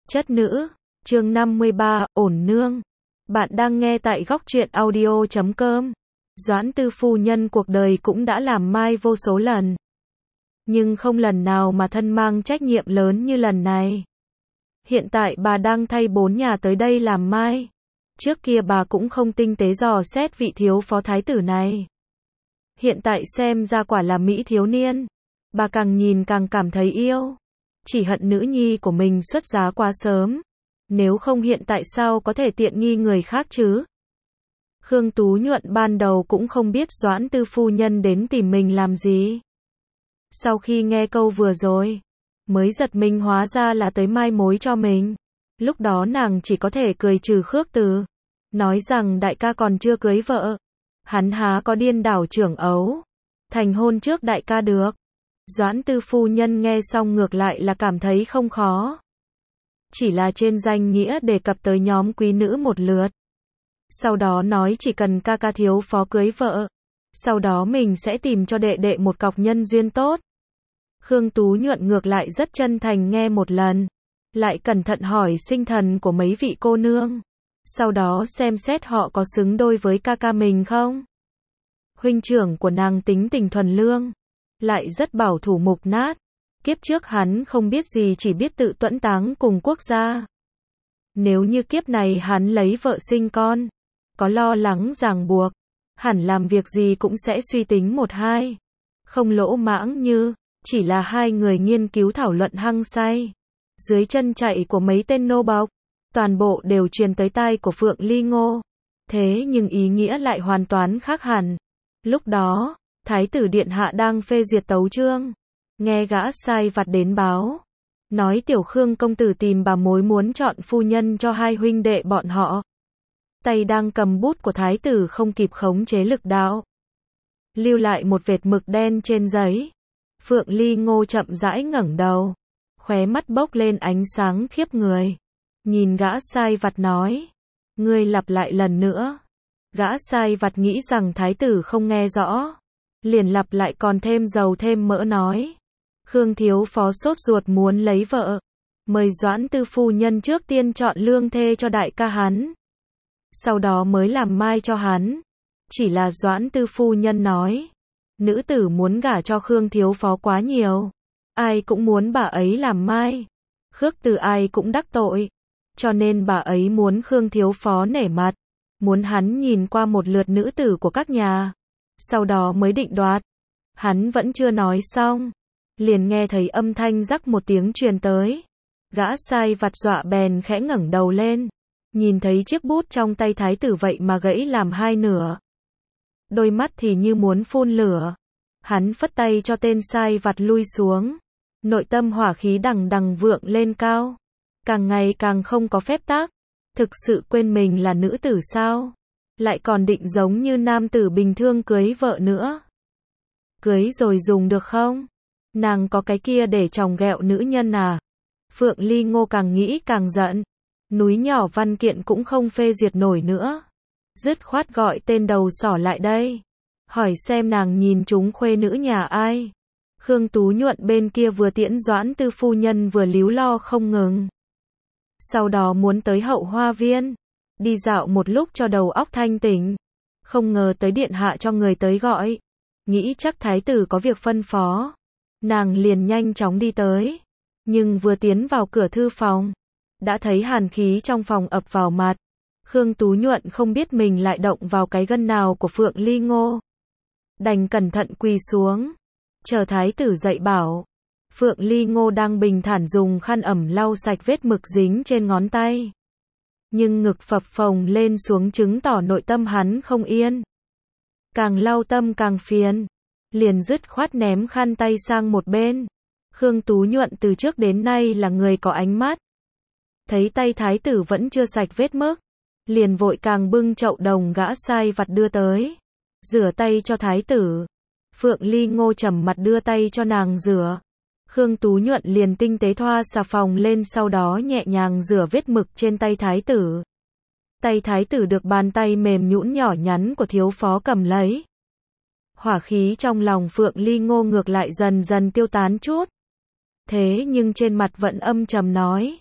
Chất nữ, chương 53, ổn nương. Bạn đang nghe tại góc truyện audio.com. Doãn Tư phu nhân cuộc đời cũng đã làm mai vô số lần. Nhưng không lần nào mà thân mang trách nhiệm lớn như lần này. Hiện tại bà đang thay 4 nhà tới đây làm mai. Trước kia bà cũng không tinh tế dò xét vị thiếu phó thái tử này. Hiện tại xem ra quả là mỹ thiếu niên. Bà càng nhìn càng cảm thấy yêu. Chỉ hận nữ nhi của mình xuất giá quá sớm. Nếu không hiện tại sao có thể tiện nghi người khác chứ? Khương Tú Nhuận ban đầu cũng không biết Doãn Tư phu nhân đến tìm mình làm gì. Sau khi nghe câu vừa rồi, mới giật mình hóa ra là tới mai mối cho mình. Lúc đó nàng chỉ có thể cười trừ khước từ. Nói rằng đại ca còn chưa cưới vợ. Hắn há có điên đảo trưởng ấu. Thành hôn trước đại ca được. Doãn Tư phu nhân nghe xong ngược lại là cảm thấy không khó. Chỉ là trên danh nghĩa đề cập tới nhóm quý nữ một lượt. Sau đó nói chỉ cần ca ca thiếu phó cưới vợ. Sau đó mình sẽ tìm cho đệ đệ một cọc nhân duyên tốt. Khương Tú Nhuận ngược lại rất chân thành nghe một lần. Lại cẩn thận hỏi sinh thần của mấy vị cô nương. Sau đó xem xét họ có xứng đôi với ca ca mình không. Huynh trưởng của nàng tính tình thuần lương. Lại rất bảo thủ mục nát. Kiếp trước hắn không biết gì chỉ biết tự tuẫn táng cùng quốc gia. Nếu như kiếp này hắn lấy vợ sinh con, có lo lắng ràng buộc, hẳn làm việc gì cũng sẽ suy tính một hai. Không lỗ mãng như, chỉ là hai người nghiên cứu thảo luận hăng say. Dưới chân chạy của mấy tên nô bộc, toàn bộ đều truyền tới tai của Phượng Ly Ngô. Thế nhưng ý nghĩa lại hoàn toàn khác hẳn. Lúc đó, Thái tử Điện Hạ đang phê duyệt tấu chương. Nghe gã sai vặt đến báo. Nói tiểu Khương công tử tìm bà mối muốn chọn phu nhân cho hai huynh đệ bọn họ. Tay đang cầm bút của thái tử không kịp khống chế lực đạo. Lưu lại một vệt mực đen trên giấy. Phượng Ly Ngô chậm rãi ngẩng đầu. Khóe mắt bốc lên ánh sáng khiếp người. Nhìn gã sai vặt nói. Ngươi lặp lại lần nữa. Gã sai vặt nghĩ rằng thái tử không nghe rõ. Liền lặp lại còn thêm dầu thêm mỡ nói. Khương thiếu phó sốt ruột muốn lấy vợ. Mời Doãn Tư phu nhân trước tiên chọn lương thê cho đại ca hắn. Sau đó mới làm mai cho hắn. Chỉ là Doãn Tư phu nhân nói. Nữ tử muốn gả cho Khương thiếu phó quá nhiều. Ai cũng muốn bà ấy làm mai. Khước từ ai cũng đắc tội. Cho nên bà ấy muốn Khương thiếu phó nể mặt. Muốn hắn nhìn qua một lượt nữ tử của các nhà. Sau đó mới định đoạt. Hắn vẫn chưa nói xong. Liền nghe thấy âm thanh rắc một tiếng truyền tới. Gã sai vặt dọa bèn khẽ ngẩng đầu lên. Nhìn thấy chiếc bút trong tay thái tử vậy mà gãy làm hai nửa. Đôi mắt thì như muốn phun lửa. Hắn phất tay cho tên sai vặt lui xuống. Nội tâm hỏa khí đằng đằng vượng lên cao. Càng ngày càng không có phép tắc. Thực sự quên mình là nữ tử sao? Lại còn định giống như nam tử bình thường cưới vợ nữa. Cưới rồi dùng được không? Nàng có cái kia để chồng ghẹo nữ nhân à? Phượng Ly Ngô càng nghĩ càng giận. Núi nhỏ văn kiện cũng không phê duyệt nổi nữa. Dứt khoát gọi tên đầu sỏ lại đây. Hỏi xem nàng nhìn chúng khuê nữ nhà ai. Khương Tú Nhuận bên kia vừa tiễn Doãn Tư phu nhân vừa líu lo không ngừng. Sau đó muốn tới hậu hoa viên. Đi dạo một lúc cho đầu óc thanh tỉnh. Không ngờ tới điện hạ cho người tới gọi. Nghĩ chắc thái tử có việc phân phó. Nàng liền nhanh chóng đi tới. Nhưng vừa tiến vào cửa thư phòng. Đã thấy hàn khí trong phòng ập vào mặt. Khương Tú Nhuận không biết mình lại động vào cái gân nào của Phượng Ly Ngô. Đành cẩn thận quỳ xuống. Chờ thái tử dạy bảo. Phượng Ly Ngô đang bình thản dùng khăn ẩm lau sạch vết mực dính trên ngón tay. Nhưng ngực phập phồng lên xuống chứng tỏ nội tâm hắn không yên. Càng lau tâm càng phiền. Liền dứt khoát ném khăn tay sang một bên. Khương Tú Nhuận từ trước đến nay là người có ánh mắt. Thấy tay thái tử vẫn chưa sạch vết mực. Liền vội càng bưng chậu đồng gã sai vặt đưa tới. Rửa tay cho thái tử. Phượng Ly Ngô trầm mặt đưa tay cho nàng rửa. Khương Tú Nhuận liền tinh tế thoa xà phòng lên sau đó nhẹ nhàng rửa vết mực trên tay thái tử. Tay thái tử được bàn tay mềm nhũn nhỏ nhắn của thiếu phó cầm lấy. Hỏa khí trong lòng Phượng Ly Ngô ngược lại dần dần tiêu tán chút. Thế nhưng trên mặt vẫn âm trầm nói.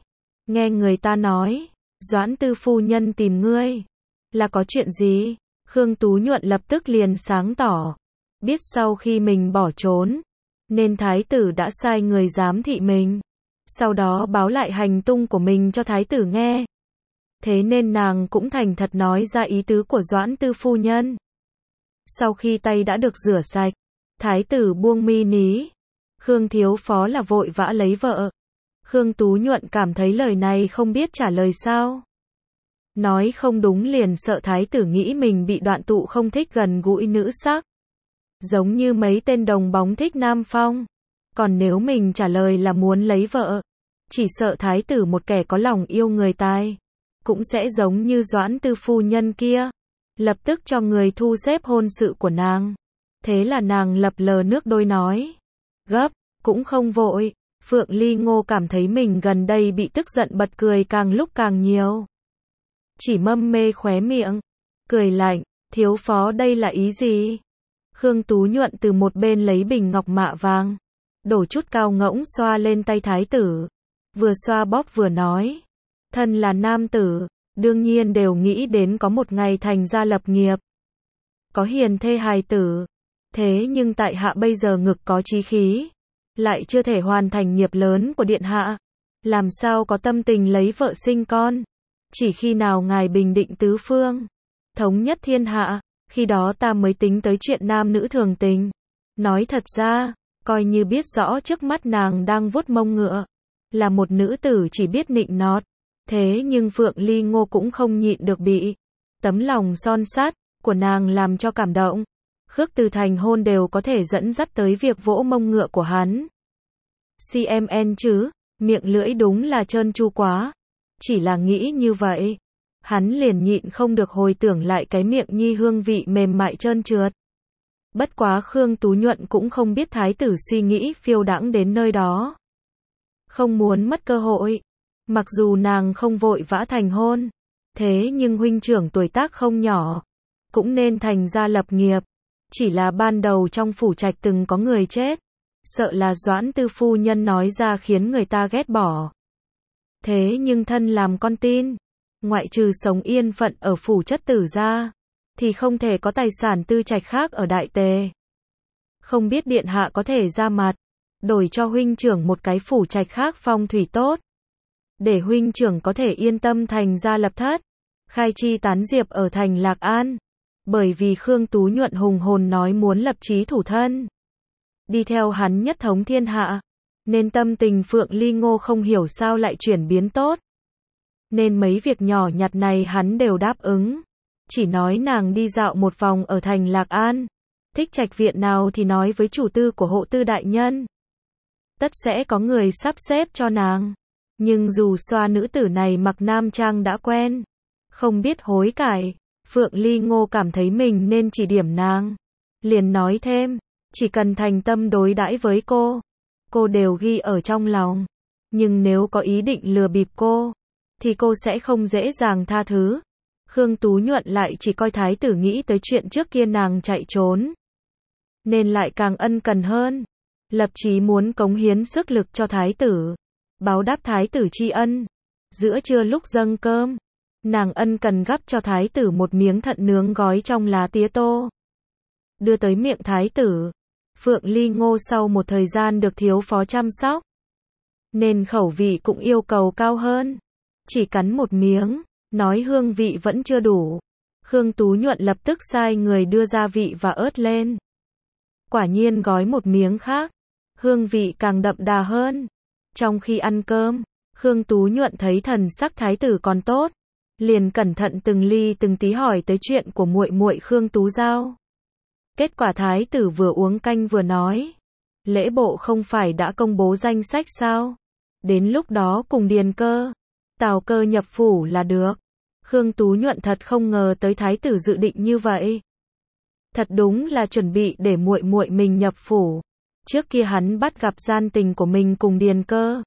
nghe người ta nói, Doãn tư phu nhân tìm ngươi, là có chuyện gì? Khương Tú Nhuận lập tức liền sáng tỏ, biết sau khi mình bỏ trốn, nên thái tử đã sai người giám thị mình, sau đó báo lại hành tung của mình cho thái tử nghe. Thế nên nàng cũng thành thật nói ra ý tứ của Doãn tư phu nhân. Sau khi tay đã được rửa sạch, thái tử buông mi ní. Khương thiếu phó là vội vã lấy vợ. Khương Tú Nhuận cảm thấy lời này không biết trả lời sao. Nói không đúng liền sợ thái tử nghĩ mình bị đoạn tụ không thích gần gũi nữ sắc. Giống như mấy tên đồng bóng thích nam phong. Còn nếu mình trả lời là muốn lấy vợ, chỉ sợ thái tử một kẻ có lòng yêu người tài, cũng sẽ giống như Doãn tư phu nhân kia, lập tức cho người thu xếp hôn sự của nàng. Thế là nàng lập lờ nước đôi nói, gấp, cũng không vội. Phượng Ly Ngô cảm thấy mình gần đây bị tức giận bật cười càng lúc càng nhiều. Chỉ mâm mê khóe miệng, cười lạnh, thiếu phó đây là ý gì? Khương Tú Nhuận từ một bên lấy bình ngọc mạ vàng, đổ chút cao ngỗng xoa lên tay thái tử, vừa xoa bóp vừa nói, thân là nam tử, đương nhiên đều nghĩ đến có một ngày thành gia lập nghiệp, có hiền thê hài tử, thế nhưng tại hạ bây giờ ngực có chí khí, lại chưa thể hoàn thành nghiệp lớn của điện hạ, làm sao có tâm tình lấy vợ sinh con, chỉ khi nào ngài bình định tứ phương, thống nhất thiên hạ, khi đó ta mới tính tới chuyện nam nữ thường tình. Nói thật ra, coi như biết rõ trước mắt nàng đang vuốt mông ngựa, là một nữ tử chỉ biết nịnh nọt, thế nhưng Phượng Ly Ngô cũng không nhịn được bị tấm lòng son sát của nàng làm cho cảm động. Khước từ thành hôn đều có thể dẫn dắt tới việc vỗ mông ngựa của hắn. CMN chứ, miệng lưỡi đúng là trơn tru quá. Chỉ là nghĩ như vậy, hắn liền nhịn không được hồi tưởng lại cái miệng nhi hương vị mềm mại trơn trượt. Bất quá Khương Tú Nhuận cũng không biết thái tử suy nghĩ phiêu đãng đến nơi đó. Không muốn mất cơ hội. Mặc dù nàng không vội vã thành hôn, thế nhưng huynh trưởng tuổi tác không nhỏ, cũng nên thành gia lập nghiệp. Chỉ là ban đầu trong phủ trạch từng có người chết, sợ là Doãn tư phu nhân nói ra khiến người ta ghét bỏ. Thế nhưng thân làm con tin, ngoại trừ sống yên phận ở phủ chất tử ra, thì không thể có tài sản tư trạch khác ở Đại Tề. Không biết điện hạ có thể ra mặt, đổi cho huynh trưởng một cái phủ trạch khác phong thủy tốt, để huynh trưởng có thể yên tâm thành gia lập thất, khai chi tán diệp ở thành Lạc An. Bởi vì Khương Tú Nhuận hùng hồn nói muốn lập chí thủ thân, đi theo hắn nhất thống thiên hạ, nên tâm tình Phượng Ly Ngô không hiểu sao lại chuyển biến tốt. Nên mấy việc nhỏ nhặt này hắn đều đáp ứng. Chỉ nói nàng đi dạo một vòng ở thành Lạc An, thích trạch viện nào thì nói với chủ tư của hộ tư đại nhân. Tất sẽ có người sắp xếp cho nàng. Nhưng dù xoa nữ tử này mặc nam trang đã quen, không biết hối cải, Phượng Ly Ngô cảm thấy mình nên chỉ điểm nàng. Liền nói thêm, chỉ cần thành tâm đối đãi với cô đều ghi ở trong lòng. Nhưng nếu có ý định lừa bịp cô, thì cô sẽ không dễ dàng tha thứ. Khương Tú Nhuận lại chỉ coi thái tử nghĩ tới chuyện trước kia nàng chạy trốn, nên lại càng ân cần hơn, lập chí muốn cống hiến sức lực cho thái tử, báo đáp thái tử tri ân. Giữa trưa lúc dâng cơm, nàng ân cần gắp cho thái tử một miếng thận nướng gói trong lá tía tô, đưa tới miệng thái tử. Phượng Ly Ngô sau một thời gian được thiếu phó chăm sóc, nên khẩu vị cũng yêu cầu cao hơn. Chỉ cắn một miếng, nói hương vị vẫn chưa đủ. Khương Tú Nhuận lập tức sai người đưa gia vị và ớt lên. Quả nhiên gói một miếng khác, hương vị càng đậm đà hơn. Trong khi ăn cơm, Khương Tú Nhuận thấy thần sắc thái tử còn tốt, liền cẩn thận từng ly từng tí hỏi tới chuyện của muội muội Khương Tú Giao. Kết quả thái tử vừa uống canh vừa nói, lễ bộ không phải đã công bố danh sách sao? Đến lúc đó cùng Điền Cơ, Tào Cơ nhập phủ là được. Khương Tú Nhuận thật không ngờ tới thái tử dự định như vậy. Thật đúng là chuẩn bị để muội muội mình nhập phủ. Trước kia hắn bắt gặp gian tình của mình cùng Điền Cơ,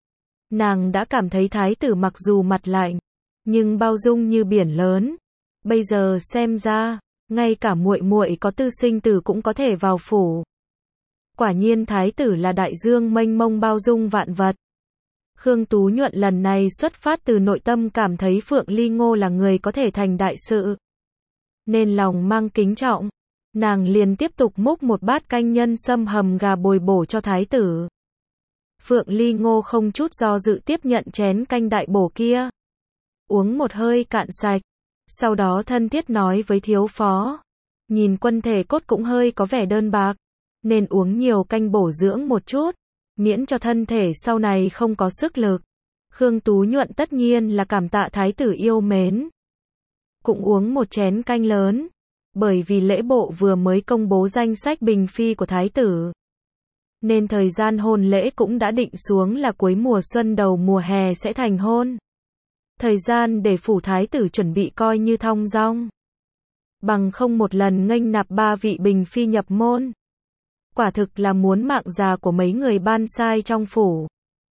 nàng đã cảm thấy thái tử mặc dù mặt lạnh, nhưng bao dung như biển lớn. Bây giờ xem ra, ngay cả muội muội có tư sinh tử cũng có thể vào phủ. Quả nhiên thái tử là đại dương mênh mông bao dung vạn vật. Khương Tú Nhuận lần này xuất phát từ nội tâm cảm thấy Phượng Ly Ngô là người có thể thành đại sự. Nên lòng mang kính trọng, nàng liền tiếp tục múc một bát canh nhân sâm hầm gà bồi bổ cho thái tử. Phượng Ly Ngô không chút do dự tiếp nhận chén canh đại bổ kia. Uống một hơi cạn sạch. Sau đó thân thiết nói với thiếu phó. Nhìn quân thể cốt cũng hơi có vẻ đơn bạc. Nên uống nhiều canh bổ dưỡng một chút. Miễn cho thân thể sau này không có sức lực. Khương Tú Nhuận tất nhiên là cảm tạ thái tử yêu mến. Cũng uống một chén canh lớn. Bởi vì lễ bộ vừa mới công bố danh sách bình phi của thái tử. Nên thời gian hôn lễ cũng đã định xuống là cuối mùa xuân đầu mùa hè sẽ thành hôn. Thời gian để phủ thái tử chuẩn bị coi như thong dong. Bằng không một lần nghênh nạp 3 vị bình phi nhập môn. Quả thực là muốn mạng già của mấy người ban sai trong phủ.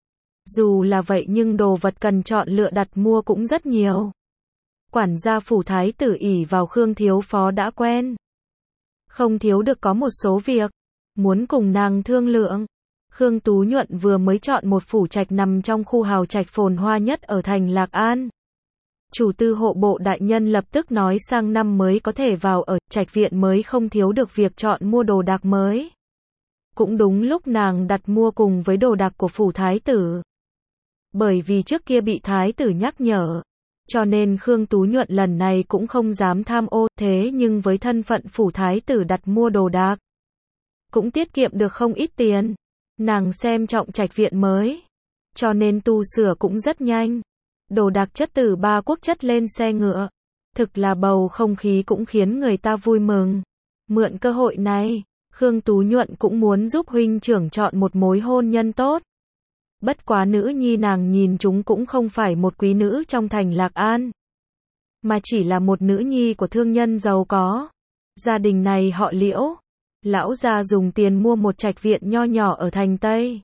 Dù là vậy nhưng đồ vật cần chọn lựa đặt mua cũng rất nhiều. Quản gia phủ thái tử ỷ vào Khương thiếu phó đã quen. Không thiếu được có một số việc. Muốn cùng nàng thương lượng. Khương Tú Nhuận vừa mới chọn một phủ trạch nằm trong khu hào trạch phồn hoa nhất ở thành Lạc An. Chủ tư hộ bộ đại nhân lập tức nói sang năm mới có thể vào ở, trạch viện mới không thiếu được việc chọn mua đồ đạc mới. Cũng đúng lúc nàng đặt mua cùng với đồ đạc của phủ thái tử. Bởi vì trước kia bị thái tử nhắc nhở, cho nên Khương Tú Nhuận lần này cũng không dám tham ô, thế nhưng với thân phận phủ thái tử đặt mua đồ đạc, cũng tiết kiệm được không ít tiền. Nàng xem trọng trạch viện mới, cho nên tu sửa cũng rất nhanh. Đồ đạc chất từ 3 quốc chất lên xe ngựa. Thực là bầu không khí cũng khiến người ta vui mừng. Mượn cơ hội này, Khương Tú Nhuận cũng muốn giúp huynh trưởng chọn một mối hôn nhân tốt. Bất quá nữ nhi nàng nhìn chúng cũng không phải một quý nữ trong thành Lạc An, mà chỉ là một nữ nhi của thương nhân giàu có. Gia đình này họ Liễu. Lão gia dùng tiền mua một trạch viện nho nhỏ ở thành Tây.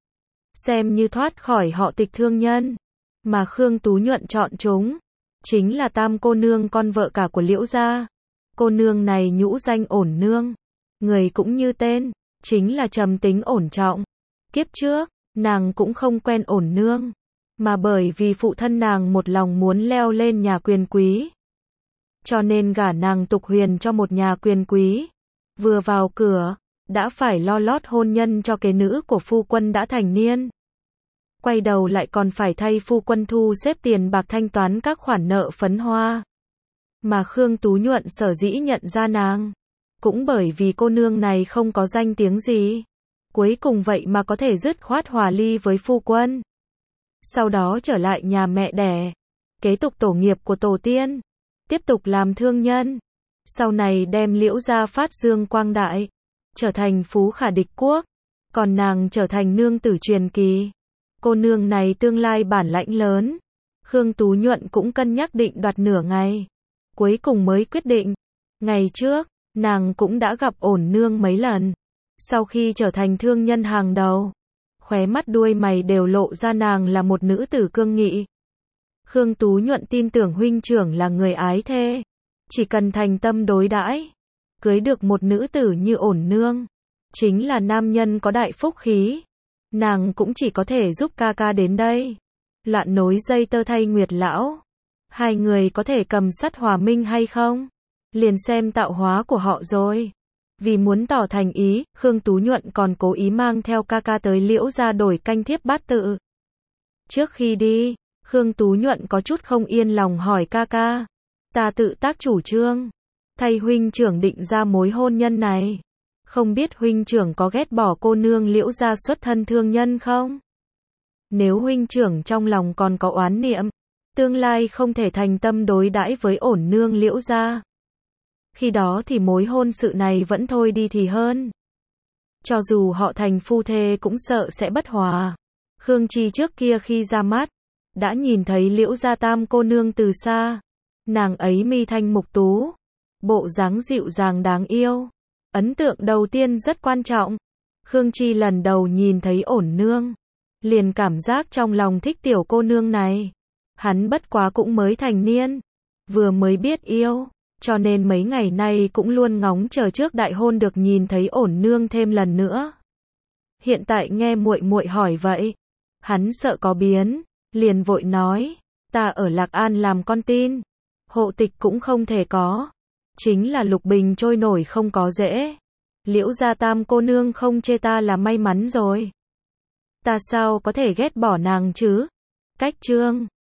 Xem như thoát khỏi họ Tịch thương nhân. Mà Khương Tú Nhuận chọn chúng chính là Tam cô nương con vợ cả của Liễu gia. Cô nương này nhũ danh Ổn Nương. Người cũng như tên, chính là trầm tính ổn trọng. Kiếp trước, nàng cũng không quen Ổn Nương. Mà bởi vì phụ thân nàng một lòng muốn leo lên nhà quyền quý, cho nên gả nàng Tục Huyền cho một nhà quyền quý. Vừa vào cửa, đã phải lo lót hôn nhân cho kế nữ của phu quân đã thành niên. Quay đầu lại còn phải thay phu quân thu xếp tiền bạc thanh toán các khoản nợ phấn hoa. Mà Khương Tú Nhuận sở dĩ nhận ra nàng, cũng bởi vì cô nương này không có danh tiếng gì. Cuối cùng vậy mà có thể dứt khoát hòa ly với phu quân. Sau đó trở lại nhà mẹ đẻ, kế tục tổ nghiệp của tổ tiên, tiếp tục làm thương nhân. Sau này đem Liễu gia phát dương quang đại, trở thành phú khả địch quốc. Còn nàng trở thành nương tử truyền kỳ. Cô nương này tương lai bản lãnh lớn. Khương Tú Nhuận cũng cân nhắc định đoạt nửa ngày. Cuối cùng mới quyết định. Ngày trước, nàng cũng đã gặp Ổn Nương mấy lần. Sau khi trở thành thương nhân hàng đầu, khóe mắt đuôi mày đều lộ ra nàng là một nữ tử cương nghị. Khương Tú Nhuận tin tưởng huynh trưởng là người ái thê. Chỉ cần thành tâm đối đãi, cưới được một nữ tử như Ổn Nương, chính là nam nhân có đại phúc khí. Nàng cũng chỉ có thể giúp ca ca đến đây, loạn nối dây tơ thay Nguyệt lão. Hai người có thể cầm sắt hòa minh hay không, liền xem tạo hóa của họ rồi. Vì muốn tỏ thành ý, Khương Tú Nhuận còn cố ý mang theo ca ca tới Liễu gia đổi canh thiếp bát tự. Trước khi đi, Khương Tú Nhuận có chút không yên lòng hỏi ca ca, ta tự tác chủ trương, thay huynh trưởng định ra mối hôn nhân này. Không biết huynh trưởng có ghét bỏ cô nương Liễu gia xuất thân thương nhân không? Nếu huynh trưởng trong lòng còn có oán niệm, tương lai không thể thành tâm đối đãi với Ổn Nương Liễu gia, khi đó thì mối hôn sự này vẫn thôi đi thì hơn. Cho dù họ thành phu thê cũng sợ sẽ bất hòa. Khương Chi trước kia khi ra mắt, đã nhìn thấy Liễu gia Tam cô nương từ xa. Nàng ấy mi thanh mục tú, bộ dáng dịu dàng đáng yêu. Ấn tượng đầu tiên rất quan trọng. Khương Chi lần đầu nhìn thấy Ổn Nương, liền cảm giác trong lòng thích tiểu cô nương này. Hắn bất quá cũng mới thành niên, vừa mới biết yêu, cho nên mấy ngày nay cũng luôn ngóng chờ trước đại hôn được nhìn thấy Ổn Nương thêm lần nữa. Hiện tại nghe muội muội hỏi vậy, Hắn sợ có biến, liền vội nói, ta ở Lạc An làm con tin, hộ tịch cũng không thể có. Chính là Lục Bình trôi nổi không có dễ. Liễu gia tam cô nương không chê ta là may mắn rồi. Ta sao có thể ghét bỏ nàng chứ? Cách chương